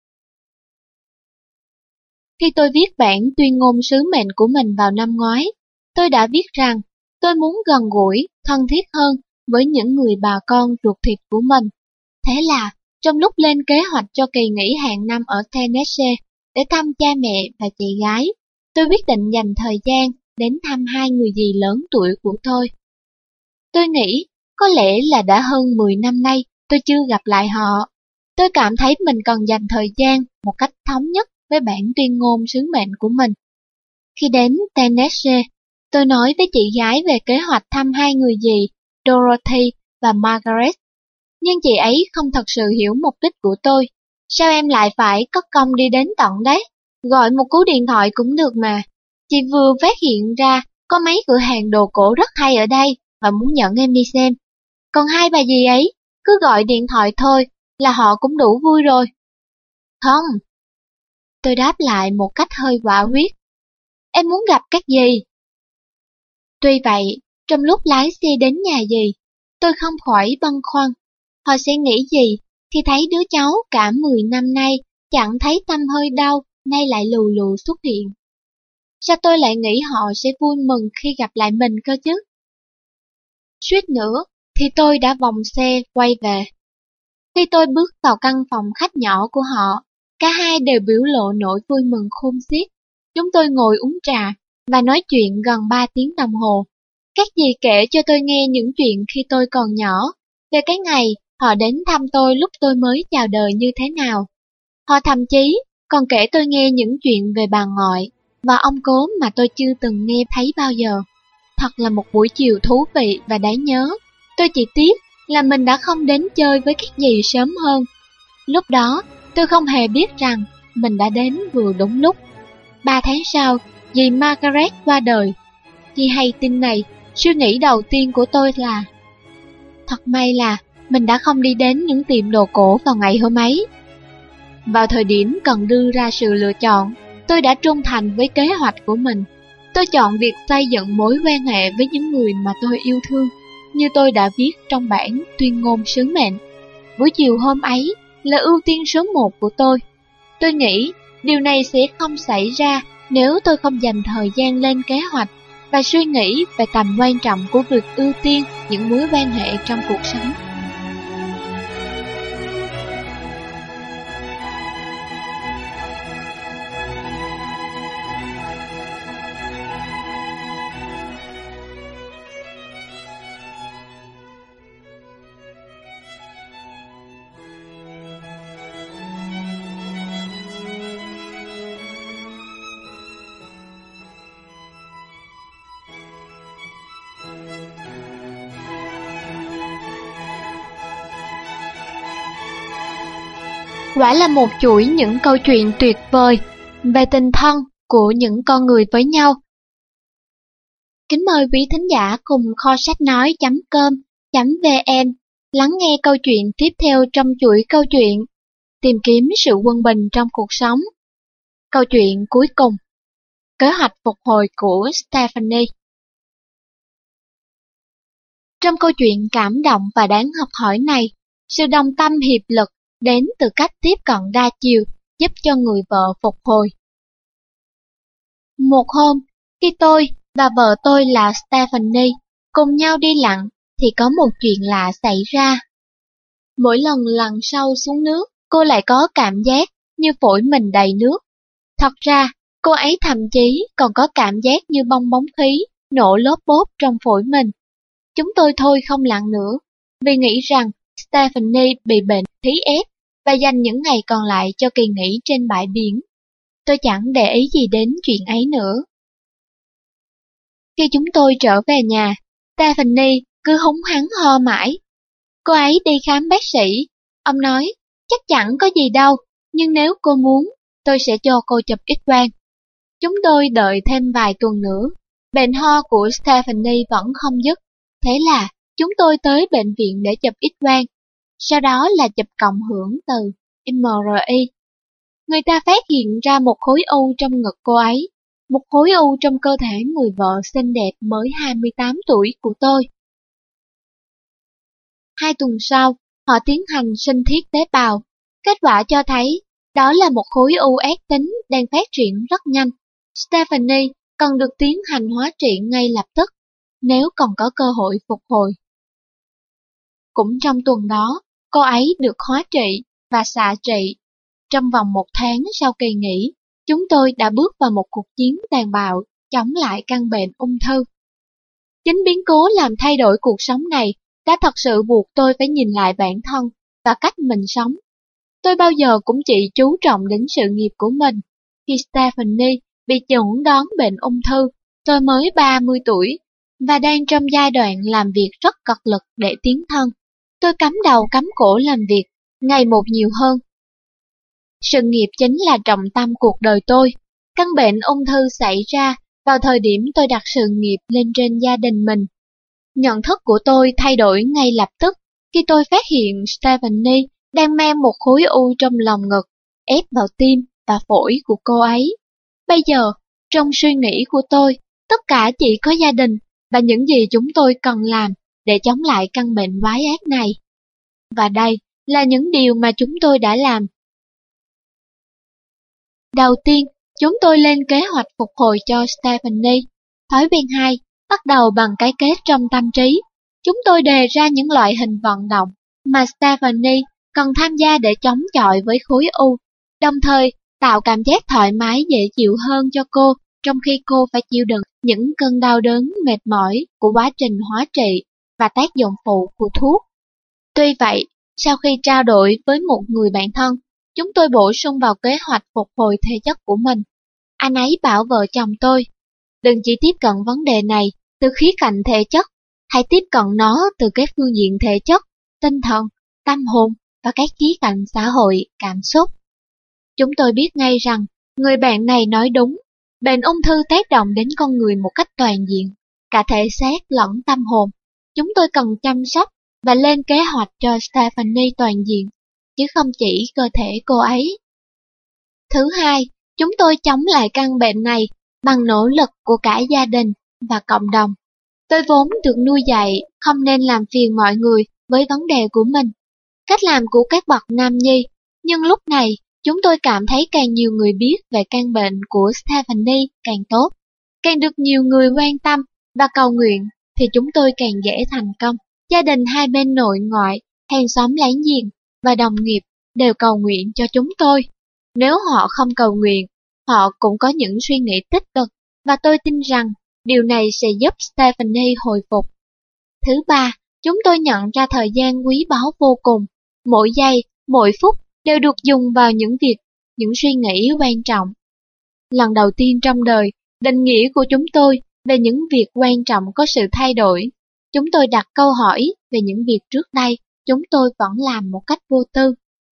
Khi tôi viết bản tuyên ngôn sứ mệnh của mình vào năm ngoái, tôi đã viết rằng tôi muốn gần gũi, thân thiết hơn với những người bà con ruột thịt của mình. Thế là, trong lúc lên kế hoạch cho kỳ nghỉ hàng năm ở Tennessee để thăm cha mẹ và chị gái, tôi quyết định dành thời gian đến thăm hai người dì lớn tuổi của tôi. Tôi nghĩ, có lẽ là đã hơn 10 năm nay tôi chưa gặp lại họ. Tôi cảm thấy mình cần dành thời gian một cách thống nhất với bản tuyên ngôn sứ mệnh của mình. Khi đến Tennessee, tôi nói với chị gái về kế hoạch thăm hai người dì, Dorothy và Margaret. Nhưng chị ấy không thật sự hiểu mục đích của tôi. Sao em lại phải cất công đi đến tận đấy? Gọi một cú điện thoại cũng được mà. Chị vừa phát hiện ra có mấy cửa hàng đồ cổ rất hay ở đây và muốn dẫn em đi xem. Còn hai bà dì ấy, cứ gọi điện thoại thôi là họ cũng đủ vui rồi. Không. Tôi đáp lại một cách hơi quả quyết. Em muốn gặp các dì. Tuy vậy, trong lúc lái xe đến nhà dì, tôi không khỏi băn khoăn. Họ sẽ nghĩ gì khi thấy đứa cháu cả 10 năm nay chẳng thấy tăm hơi đâu, nay lại lù lù xuất hiện? Sao tôi lại nghĩ họ sẽ vui mừng khi gặp lại mình cơ chứ? Suýt nữa thì tôi đã vòng xe quay về. Khi tôi bước vào căn phòng khách nhỏ của họ, cả hai đều biểu lộ nỗi vui mừng khôn xiết. Chúng tôi ngồi uống trà và nói chuyện gần 3 tiếng đồng hồ. Các dì kể cho tôi nghe những chuyện khi tôi còn nhỏ, về cái ngày họ đến thăm tôi lúc tôi mới chào đời như thế nào. Họ thậm chí còn kể tôi nghe những chuyện về bà ngoại và ông cố mà tôi chưa từng nghe thấy bao giờ. Thật là một buổi chiều thú vị và đáng nhớ. Tôi chỉ tiếc là mình đã không đến chơi với các dì sớm hơn. Lúc đó, tôi không hề biết rằng mình đã đến vừa đúng lúc. 3 tháng sau, dì Margaret qua đời. Khi hay tin này, suy nghĩ đầu tiên của tôi là thật may là mình đã không đi đến những tiệm đồ cổ vào ngày hôm ấy. Vào thời điểm cần đưa ra sự lựa chọn, tôi đã trung thành với kế hoạch của mình. Tôi chọn việc xây dựng mối quan hệ với những người mà tôi yêu thương, như tôi đã viết trong bản tuyên ngôn sứ mệnh. Buổi chiều hôm ấy là ưu tiên số 1 của tôi. Tôi nghĩ điều này sẽ không xảy ra nếu tôi không dành thời gian lên kế hoạch và suy nghĩ về tầm quan trọng của việc ưu tiên những mối quan hệ trong cuộc sống. Quả là một chuỗi những câu chuyện tuyệt vời về tình thân của những con người với nhau. Kính mời quý thính giả cùng kho sách nói.com.vn lắng nghe câu chuyện tiếp theo trong chuỗi câu chuyện Tìm kiếm sự quân bình trong cuộc sống. Câu chuyện cuối cùng, kế hoạch phục hồi của Stephanie. Trong câu chuyện cảm động và đáng học hỏi này, sự đồng tâm hiệp lực đến từ cách tiếp cận đa chiều giúp cho người vợ phục hồi. Một hôm, khi tôi và vợ tôi là Stephanie cùng nhau đi lặn thì có một chuyện lạ xảy ra. Mỗi lần lặn sâu xuống nước, cô lại có cảm giác như phổi mình đầy nước. Thật ra, cô ấy thậm chí còn có cảm giác như bong bóng khí nổ lốp bốp trong phổi mình. Chúng tôi thôi không lặn nữa, vì nghĩ rằng Stephanie bị bệnh khí ép và dành những ngày còn lại cho kỳ nghỉ trên bãi biển. Tôi chẳng để ý gì đến chuyện ấy nữa. Khi chúng tôi trở về nhà, Stephanie cứ húng hắng ho mãi. Cô ấy đi khám bác sĩ. Ông nói, chắc chẳng có gì đâu, nhưng nếu cô muốn, tôi sẽ cho cô chụp X-quang. Chúng tôi đợi thêm vài tuần nữa. Bệnh ho của Stephanie vẫn không dứt. Thế là chúng tôi tới bệnh viện để chụp X-quang. sau đó là chụp cộng hưởng từ MRI. Người ta phát hiện ra một khối u trong ngực cô ấy, một khối u trong cơ thể người vợ xinh đẹp mới 28 tuổi của tôi. 2 tuần sau, họ tiến hành sinh thiết tế bào. Kết quả cho thấy đó là một khối u ác tính đang phát triển rất nhanh. Stephanie cần được tiến hành hóa trị ngay lập tức, nếu còn có cơ hội phục hồi. Cũng trong tuần đó, cô ấy được hóa trị và xạ trị. Trong vòng 1 tháng sau kỳ nghỉ, chúng tôi đã bước vào một cuộc chiến tàn bạo chống lại căn bệnh ung thư. Chính biến cố làm thay đổi cuộc sống này đã thật sự buộc tôi phải nhìn lại bản thân và cách mình sống. Tôi bao giờ cũng chỉ chú trọng đến sự nghiệp của mình. Khi Stephanie bị chẩn đoán bệnh ung thư, tôi mới 30 tuổi và đang trong giai đoạn làm việc rất cật lực để tiến thân. Tôi cắm đầu cắm cổ làm việc, ngày một nhiều hơn. Sự nghiệp chính là trọng tâm cuộc đời tôi. Căn bệnh ung thư xảy ra vào thời điểm tôi đặt sự nghiệp lên trên gia đình mình. Nhận thức của tôi thay đổi ngay lập tức khi tôi phát hiện Stephanie đang mang một khối u trong lòng ngực, ép vào tim và phổi của cô ấy. Bây giờ, trong suy nghĩ của tôi, tất cả chỉ có gia đình và những gì chúng tôi cần làm để chống lại căn bệnh quái ác này. Và đây là những điều mà chúng tôi đã làm. Đầu tiên, chúng tôi lên kế hoạch phục hồi cho Stephanie. Thói quen 2, bắt đầu bằng cái kết trong tâm trí. Chúng tôi đề ra những loại hình vận động mà Stephanie cần tham gia để chống chọi với khối u, đồng thời tạo cảm giác thoải mái dễ chịu hơn cho cô trong khi cô phải chịu đựng những cơn đau đớn mệt mỏi của quá trình hóa trị và tác dụng phụ của thuốc. Tuy vậy, sau khi trao đổi với một người bạn thân, chúng tôi bổ sung vào kế hoạch phục hồi thể chất của mình. Anh ấy bảo vợ chồng tôi, đừng chỉ tiếp cận vấn đề này từ khía cạnh thể chất, hãy tiếp cận nó từ các phương diện thể chất, tinh thần, tâm hồn và các khía cạnh xã hội, cảm xúc. Chúng tôi biết ngay rằng, người bạn này nói đúng, bệnh ung thư tác động đến con người một cách toàn diện, cả thể xác lẫn tâm hồn. Chúng tôi cần chăm sóc và lên kế hoạch cho Stephanie toàn diện, chứ không chỉ cơ thể cô ấy. Thứ hai, chúng tôi chống lại căn bệnh này bằng nỗ lực của cả gia đình và cộng đồng. Tôi vốn được nuôi dạy không nên làm phiền mọi người với vấn đề của mình, cách làm của các bậc nam nhi, nhưng lúc này chúng tôi cảm thấy càng nhiều người biết về căn bệnh của Stephanie càng tốt. Càng được nhiều người quan tâm và cầu nguyện thì chúng tôi càng dễ thành công. Gia đình hai bên nội ngoại, hàng xóm láng giềng và đồng nghiệp đều cầu nguyện cho chúng tôi. Nếu họ không cầu nguyện, họ cũng có những suy nghĩ tích cực và tôi tin rằng điều này sẽ giúp Stephanie hồi phục. Thứ ba, chúng tôi nhận ra thời gian quý báu vô cùng. Mỗi giây, mỗi phút đều được dùng vào những suy nghĩ quan trọng. Lần đầu tiên trong đời, định nghĩa của chúng tôi về những việc quan trọng có sự thay đổi. Chúng tôi đặt câu hỏi về những việc trước đây chúng tôi vẫn làm một cách vô tư.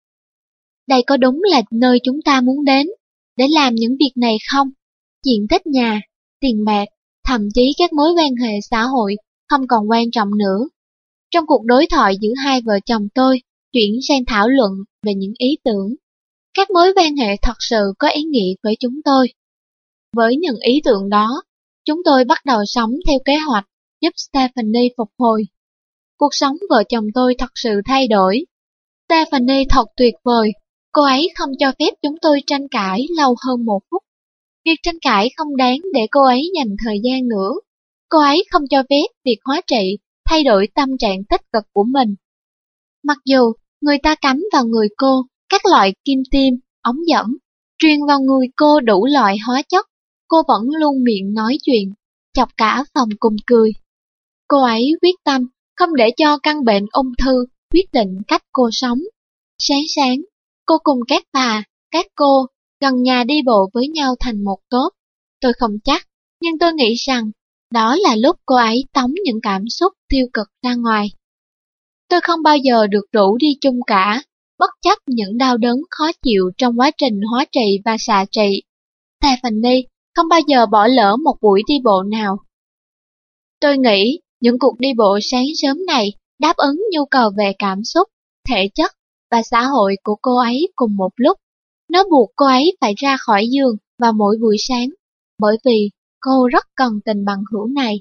Đây có đúng là nơi chúng ta muốn đến để làm những việc này không? Diện tích nhà, tiền bạc, thậm chí các mối quan hệ xã hội không còn quan trọng nữa. Trong cuộc đối thoại giữa hai vợ chồng tôi, chuyển sang thảo luận về những ý tưởng. Các mối quan hệ thật sự có ý nghĩa với chúng tôi. Với những ý tưởng đó, chúng tôi bắt đầu sống theo kế hoạch giúp Stephanie phục hồi. Cuộc sống vợ chồng tôi thật sự thay đổi. Stephanie thật tuyệt vời. Cô ấy không cho phép chúng tôi tranh cãi lâu hơn 1 phút. Việc tranh cãi không đáng để cô ấy dành thời gian nữa. Cô ấy không cho phép việc hóa trị thay đổi tâm trạng tích cực của mình. Mặc dù người ta cắm vào người cô các loại kim tiêm, ống dẫn, truyền vào người cô đủ loại hóa chất, cô vẫn luôn miệng nói chuyện, chọc cả phòng cùng cười. Cô ấy quyết tâm không để cho căn bệnh ung thư quyết định cách cô sống. Sáng, cô cùng các bà, các cô gần nhà đi bộ với nhau thành một tốp. Tôi không chắc, nhưng tôi nghĩ rằng đó là lúc cô ấy tống những cảm xúc tiêu cực ra ngoài. Tôi không bao giờ được rủ đi chung cả, bất chấp những đau đớn khó chịu trong quá trình hóa trị và xạ trị. Stephanie không bao giờ bỏ lỡ một buổi đi bộ nào. Tôi nghĩ những cuộc đi bộ sáng sớm này đáp ứng nhu cầu về cảm xúc thể chất và xã hội của cô ấy cùng một lúc. Nó buộc cô ấy phải ra khỏi giường vào mỗi buổi sáng, bởi vì cô rất cần tình bằng hữu này.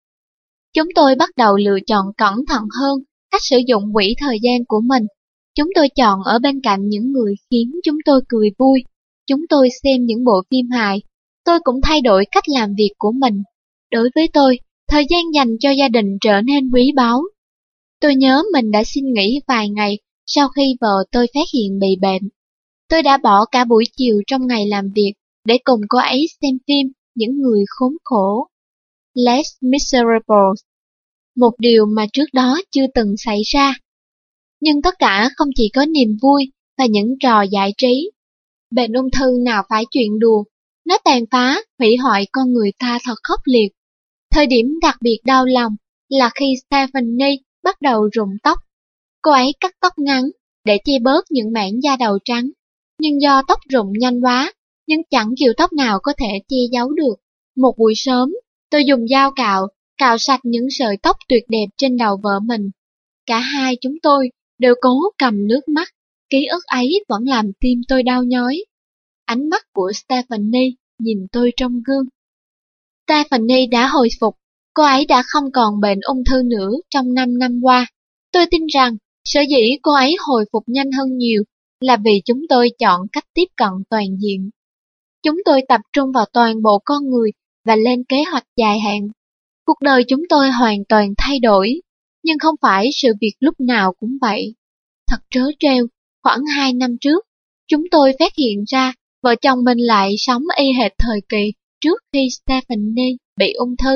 Chúng tôi bắt đầu lựa chọn cẩn thận hơn cách sử dụng quỹ thời gian của mình. Chúng tôi chọn ở bên cạnh những người khiến chúng tôi cười vui. Chúng tôi xem những bộ phim hài. Tôi cũng thay đổi cách làm việc của mình. Đối với tôi, thời gian dành cho gia đình trở nên quý báu. Tôi nhớ mình đã xin nghỉ vài ngày sau khi vợ tôi phát hiện bị bệnh. Tôi đã bỏ cả buổi chiều trong ngày làm việc để cùng cô ấy xem phim Những người khốn khổ, Les Miserables, một điều mà trước đó chưa từng xảy ra. Nhưng tất cả không chỉ có niềm vui và những trò giải trí. Bệnh ung thư nào phải chuyện đùa, nó tàn phá, hủy hoại con người ta thật khốc liệt. Thời điểm đặc biệt đau lòng là khi Stephanie bắt đầu rụng tóc. Cô ấy cắt tóc ngắn để che bớt những mảng da đầu trắng, nhưng do tóc rụng nhanh quá, nhưng chẳng kiểu tóc nào có thể che giấu được. Một buổi sớm, tôi dùng dao cạo sạch những sợi tóc tuyệt đẹp trên đầu vợ mình. Cả hai chúng tôi đều cố cầm nước mắt, ký ức ấy vẫn làm tim tôi đau nhói. Ánh mắt của Stephanie nhìn tôi trong gương. Stephanie đã hồi phục, cô ấy đã không còn bệnh ung thư nữa trong 5 năm qua. Tôi tin rằng sở dĩ cô ấy hồi phục nhanh hơn nhiều là vì chúng tôi chọn cách tiếp cận toàn diện. Chúng tôi tập trung vào toàn bộ con người và lên kế hoạch dài hạn. Cuộc đời chúng tôi hoàn toàn thay đổi, nhưng không phải sự việc lúc nào cũng vậy. Thật trớ trêu, khoảng 2 năm trước, chúng tôi phát hiện ra vợ chồng mình lại sống y hệt thời kỳ trước khi Stephanie bị ung thư.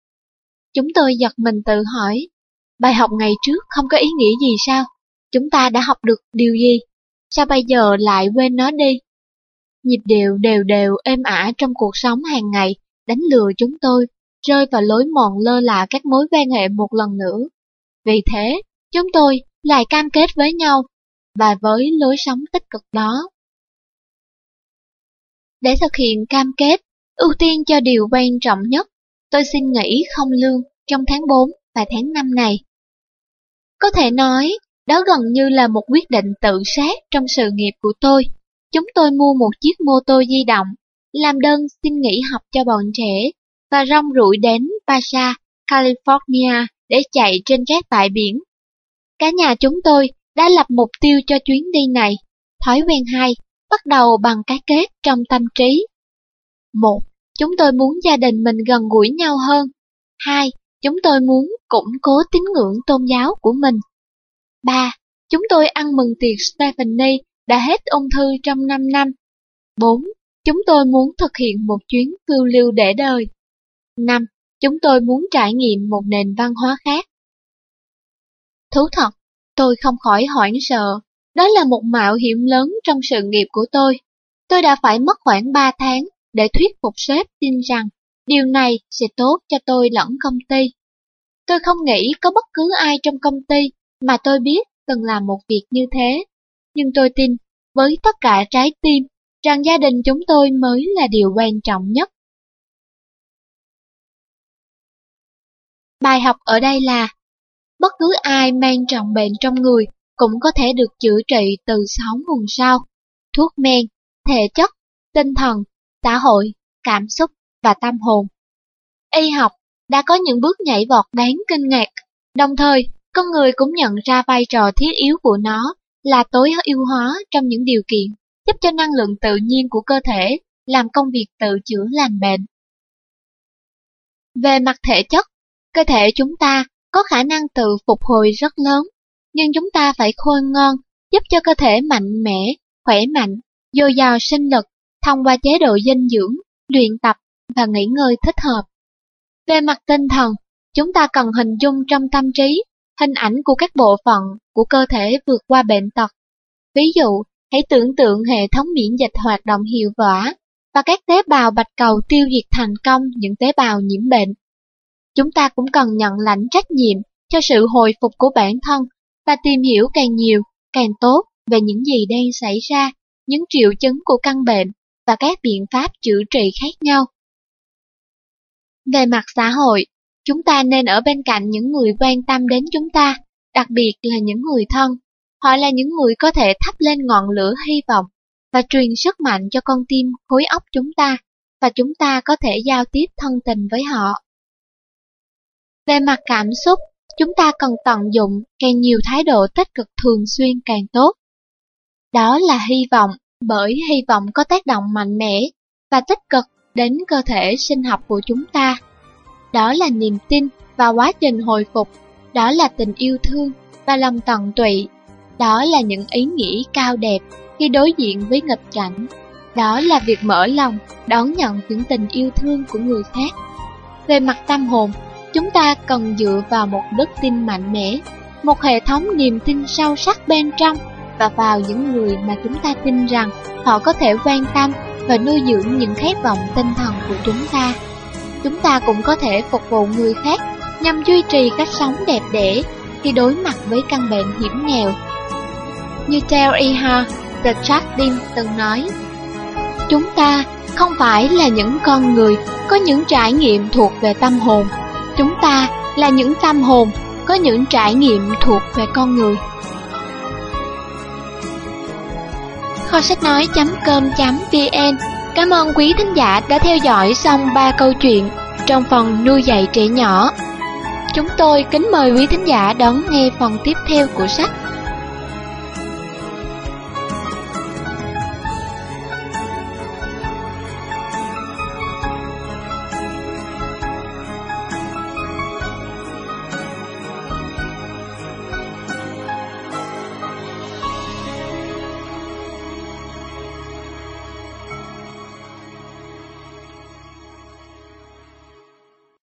Chúng tôi giật mình tự hỏi, bài học ngày trước không có ý nghĩa gì sao? Chúng ta đã học được điều gì? Sao bây giờ lại quên nó đi? Nhịp điệu đều đều êm ả trong cuộc sống hàng ngày đánh lừa chúng tôi, rơi vào lối mòn lơ là các mối quan hệ một lần nữa. Vì thế, chúng tôi lại cam kết với nhau, và với lối sống tích cực đó. Để thực hiện cam kết, ưu tiên cho điều quan trọng nhất, tôi xin nghỉ không lương trong tháng 4 và tháng 5 này. Có thể nói, đó gần như là một quyết định tự sát trong sự nghiệp của tôi. Chúng tôi mua một chiếc mô tô di động, làm đơn xin nghỉ học cho bọn trẻ, và rong ruổi đến Baja, California để chạy trên các bãi biển. Cả nhà chúng tôi đã lập mục tiêu cho chuyến đi này. Thói quen 2, bắt đầu bằng cái kết trong tâm trí. 1. Chúng tôi muốn gia đình mình gần gũi nhau hơn. 2. Chúng tôi muốn củng cố tín ngưỡng tôn giáo của mình. 3. Chúng tôi ăn mừng tiệc Stephanie đã hết ung thư trong 5 năm. 4. Chúng tôi muốn thực hiện một chuyến phiêu lưu để đời. 5. Chúng tôi muốn trải nghiệm một nền văn hóa khác. Thú thật, tôi không khỏi hoảng sợ. Đó là một mạo hiểm lớn trong sự nghiệp của tôi. Tôi đã phải mất khoảng 3 tháng để thuyết phục sếp tin rằng điều này sẽ tốt cho tôi lẫn công ty. Tôi không nghĩ có bất cứ ai trong công ty mà tôi biết từng làm một việc như thế. Nhưng tôi tin, với tất cả trái tim, rằng gia đình chúng tôi mới là điều quan trọng nhất. Bài học ở đây là, bất cứ ai mang trọng bệnh trong người cũng có thể được chữa trị từ 6 nguồn sau: thuốc men, thể chất, tinh thần, xã hội, cảm xúc và tâm hồn. Y học đã có những bước nhảy vọt đáng kinh ngạc, đồng thời con người cũng nhận ra vai trò thiết yếu của nó là tối ưu hóa trong những điều kiện giúp cho năng lượng tự nhiên của cơ thể làm công việc tự chữa lành bệnh. Về mặt thể chất, cơ thể chúng ta có khả năng tự phục hồi rất lớn, nhưng chúng ta phải khôn ngoan giúp cho cơ thể mạnh mẽ, khỏe mạnh, dồi dào sinh lực thông qua chế độ dinh dưỡng, luyện tập và nghỉ ngơi thích hợp. Về mặt tinh thần, chúng ta cần hình dung trong tâm trí hình ảnh của các bộ phận của cơ thể vượt qua bệnh tật. Ví dụ, hãy tưởng tượng hệ thống miễn dịch hoạt động hiệu quả và các tế bào bạch cầu tiêu diệt thành công những tế bào nhiễm bệnh. Chúng ta cũng cần nhận lãnh trách nhiệm cho sự hồi phục của bản thân và tìm hiểu càng nhiều, càng tốt về những gì đang xảy ra, những triệu chứng của căn bệnh và các biện pháp chữa trị khác nhau. Về mặt xã hội, chúng ta nên ở bên cạnh những người quan tâm đến chúng ta, đặc biệt là những người thân. Họ là những người có thể thắp lên ngọn lửa hy vọng và truyền sức mạnh cho con tim khối óc chúng ta, và chúng ta có thể giao tiếp thân tình với họ. Về mặt cảm xúc, chúng ta cần tận dụng càng nhiều thái độ tích cực thường xuyên càng tốt. Đó là hy vọng, bởi hy vọng có tác động mạnh mẽ và tích cực đến cơ thể sinh học của chúng ta. Đó là niềm tin và quá trình hồi phục. Đó là tình yêu thương và lòng tận tụy. Đó là những ý nghĩ cao đẹp khi đối diện với nghịch cảnh. Đó là việc mở lòng, đón nhận những tình yêu thương của người khác. Về mặt tâm hồn, chúng ta cần dựa vào một đức tin mạnh mẽ, một hệ thống niềm tin sâu sắc bên trong, và vào những người mà chúng ta tin rằng họ có thể quan tâm và nuôi dưỡng những khát vọng tinh thần của chúng ta. Chúng ta cũng có thể phục vụ người khác nhằm duy trì cách sống đẹp đẽ khi đối mặt với căn bệnh hiểm nghèo. Như Teilhard de Chardin từng nói, chúng ta không phải là những con người có những trải nghiệm thuộc về tâm hồn. Chúng ta là những tâm hồn có những trải nghiệm thuộc về con người. Kho sách nói.com.vn Cảm ơn quý thính giả đã theo dõi xong 3 câu chuyện trong phần nuôi dạy trẻ nhỏ. Chúng tôi kính mời quý thính giả đón nghe phần tiếp theo của sách.